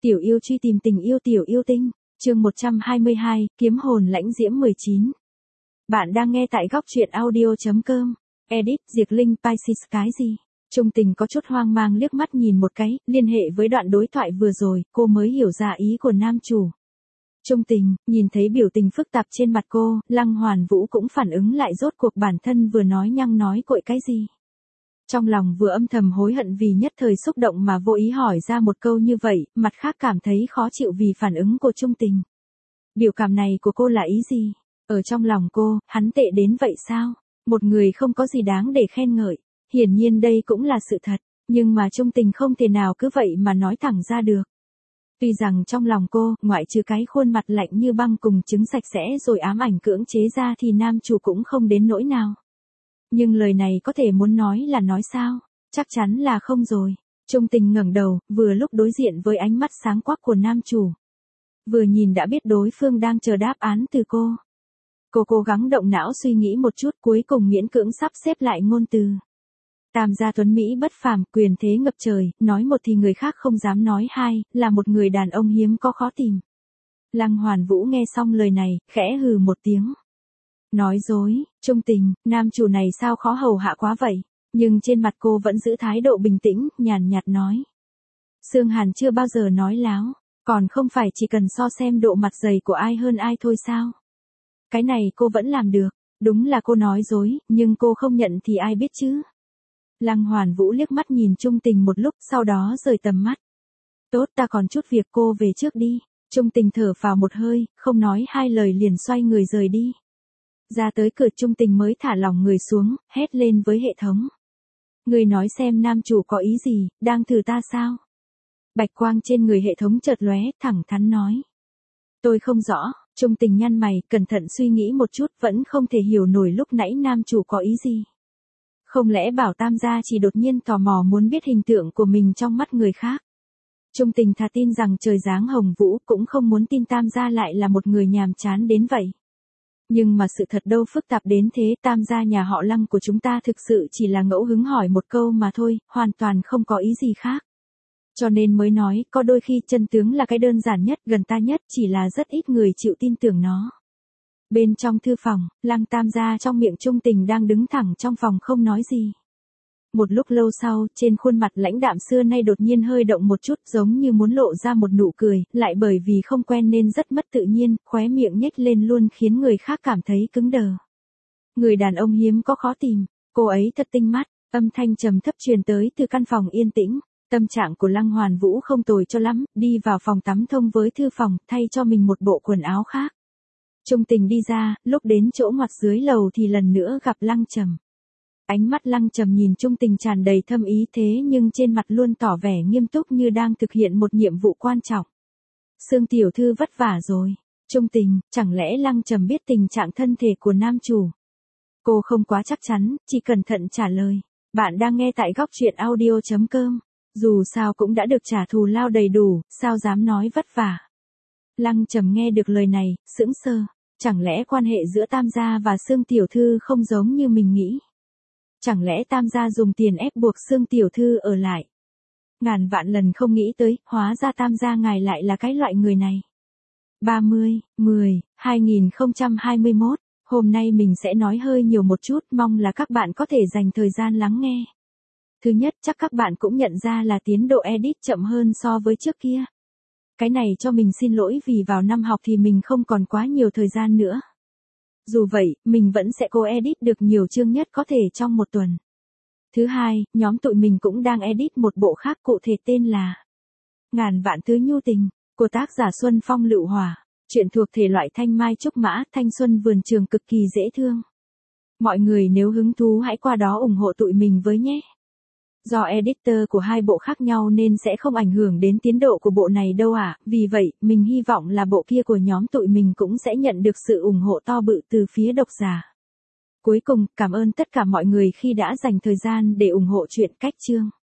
Tiểu yêu truy tìm tình yêu tiểu yêu tinh, chương 122, kiếm hồn lãnh diễm 19. Bạn đang nghe tại góc truyện audio.com. Edit, Diệt Linh, Pisces cái gì? Trung Tình có chút hoang mang liếc mắt nhìn một cái, liên hệ với đoạn đối thoại vừa rồi, cô mới hiểu ra ý của nam chủ. Trung Tình, nhìn thấy biểu tình phức tạp trên mặt cô, Lăng Hoàn Vũ cũng phản ứng lại rốt cuộc bản thân vừa nói nhăng nói cội cái gì. Trong lòng vừa âm thầm hối hận vì nhất thời xúc động mà vô ý hỏi ra một câu như vậy, mặt khác cảm thấy khó chịu vì phản ứng của Trung Tình. Biểu cảm này của cô là ý gì? Ở trong lòng cô, hắn tệ đến vậy sao? Một người không có gì đáng để khen ngợi. Hiển nhiên đây cũng là sự thật, nhưng mà Trung Tình không thể nào cứ vậy mà nói thẳng ra được. Tuy rằng trong lòng cô, ngoại trừ cái khuôn mặt lạnh như băng cùng trứng sạch sẽ rồi ám ảnh cưỡng chế ra thì nam chủ cũng không đến nỗi nào. Nhưng lời này có thể muốn nói là nói sao? Chắc chắn là không rồi. Trung Tình ngẩng đầu, vừa lúc đối diện với ánh mắt sáng quắc của nam chủ. Vừa nhìn đã biết đối phương đang chờ đáp án từ cô. Cô cố gắng động não suy nghĩ một chút, cuối cùng miễn cưỡng sắp xếp lại ngôn từ. Tam gia tuấn Mỹ bất phàm, quyền thế ngập trời, nói một thì người khác không dám nói hai, là một người đàn ông hiếm có khó tìm. Lăng Hoàn Vũ nghe xong lời này, khẽ hừ một tiếng. Nói dối, Trung Tình, nam chủ này sao khó hầu hạ quá vậy, nhưng trên mặt cô vẫn giữ thái độ bình tĩnh, nhàn nhạt nói. Sương Hàn chưa bao giờ nói láo, còn không phải chỉ cần so xem độ mặt dày của ai hơn ai thôi sao. Cái này cô vẫn làm được, đúng là cô nói dối, nhưng cô không nhận thì ai biết chứ. Lăng Hoàn Vũ liếc mắt nhìn Trung Tình một lúc, sau đó rời tầm mắt. Tốt, ta còn chút việc, cô về trước đi. Trung Tình thở vào một hơi, không nói hai lời liền xoay người rời đi. Ra tới cửa Trung Tình mới thả lỏng người xuống, hét lên với hệ thống. Người nói xem nam chủ có ý gì, đang thử ta sao? Bạch quang trên người hệ thống chợt lóe, thẳng thắn nói. Tôi không rõ, Trung Tình nhăn mày, cẩn thận suy nghĩ một chút, vẫn không thể hiểu nổi lúc nãy nam chủ có ý gì. Không lẽ bảo tam gia chỉ đột nhiên tò mò muốn biết hình tượng của mình trong mắt người khác. Trung Tình thà tin rằng trời giáng hồng vũ, cũng không muốn tin tam gia lại là một người nhàm chán đến vậy. Nhưng mà sự thật đâu phức tạp đến thế, tam gia nhà họ Lăng của chúng ta thực sự chỉ là ngẫu hứng hỏi một câu mà thôi, hoàn toàn không có ý gì khác. Cho nên mới nói, có đôi khi chân tướng là cái đơn giản nhất, gần ta nhất, chỉ là rất ít người chịu tin tưởng nó. Bên trong thư phòng, Lăng tam gia trong miệng Trung Tình đang đứng thẳng trong phòng không nói gì. Một lúc lâu sau, trên khuôn mặt lãnh đạm xưa nay đột nhiên hơi động một chút, giống như muốn lộ ra một nụ cười, lại bởi vì không quen nên rất mất tự nhiên, khóe miệng nhếch lên luôn khiến người khác cảm thấy cứng đờ. Người đàn ông hiếm có khó tìm, cô ấy thật tinh mắt, âm thanh trầm thấp truyền tới từ căn phòng yên tĩnh. Tâm trạng của Lăng Hoàn Vũ không tồi cho lắm, đi vào phòng tắm thông với thư phòng, thay cho mình một bộ quần áo khác. Trung Tình đi ra, lúc đến chỗ ngoặt dưới lầu thì lần nữa gặp Lăng Trầm. Ánh mắt Lăng Trầm nhìn Trung Tình tràn đầy thâm ý thế nhưng trên mặt luôn tỏ vẻ nghiêm túc như đang thực hiện một nhiệm vụ quan trọng. Sương tiểu thư vất vả rồi. Trung Tình, chẳng lẽ Lăng Trầm biết tình trạng thân thể của nam chủ? Cô không quá chắc chắn, chỉ cẩn thận trả lời. Bạn đang nghe tại góc truyện audio.com. Dù sao cũng đã được trả thù lao đầy đủ, sao dám nói vất vả. Lăng Trầm nghe được lời này, sững sờ. Chẳng lẽ quan hệ giữa tam gia và Sương tiểu thư không giống như mình nghĩ? Chẳng lẽ tam gia dùng tiền ép buộc Sương tiểu thư ở lại? Ngàn vạn lần không nghĩ tới, hóa ra tam gia ngài lại là cái loại người này. 30/10/2021, hôm nay mình sẽ nói hơi nhiều một chút, mong là các bạn có thể dành thời gian lắng nghe. Thứ nhất, chắc các bạn cũng nhận ra là tiến độ edit chậm hơn so với trước kia. Cái này cho mình xin lỗi vì vào năm học thì mình không còn quá nhiều thời gian nữa. Dù vậy, mình vẫn sẽ cố edit được nhiều chương nhất có thể trong một tuần. Thứ hai, nhóm tụi mình cũng đang edit một bộ khác cụ thể tên là Ngàn vạn thứ nhu tình, của tác giả Xuân Phong Lựu Hỏa. Chuyện thuộc thể loại thanh mai trúc mã, thanh xuân vườn trường cực kỳ dễ thương. Mọi người nếu hứng thú hãy qua đó ủng hộ tụi mình với nhé. Do editor của hai bộ khác nhau nên sẽ không ảnh hưởng đến tiến độ của bộ này đâu ạ, vì vậy, mình hy vọng là bộ kia của nhóm tụi mình cũng sẽ nhận được sự ủng hộ to bự từ phía độc giả. Cuối cùng, cảm ơn tất cả mọi người khi đã dành thời gian để ủng hộ chuyện cách chương.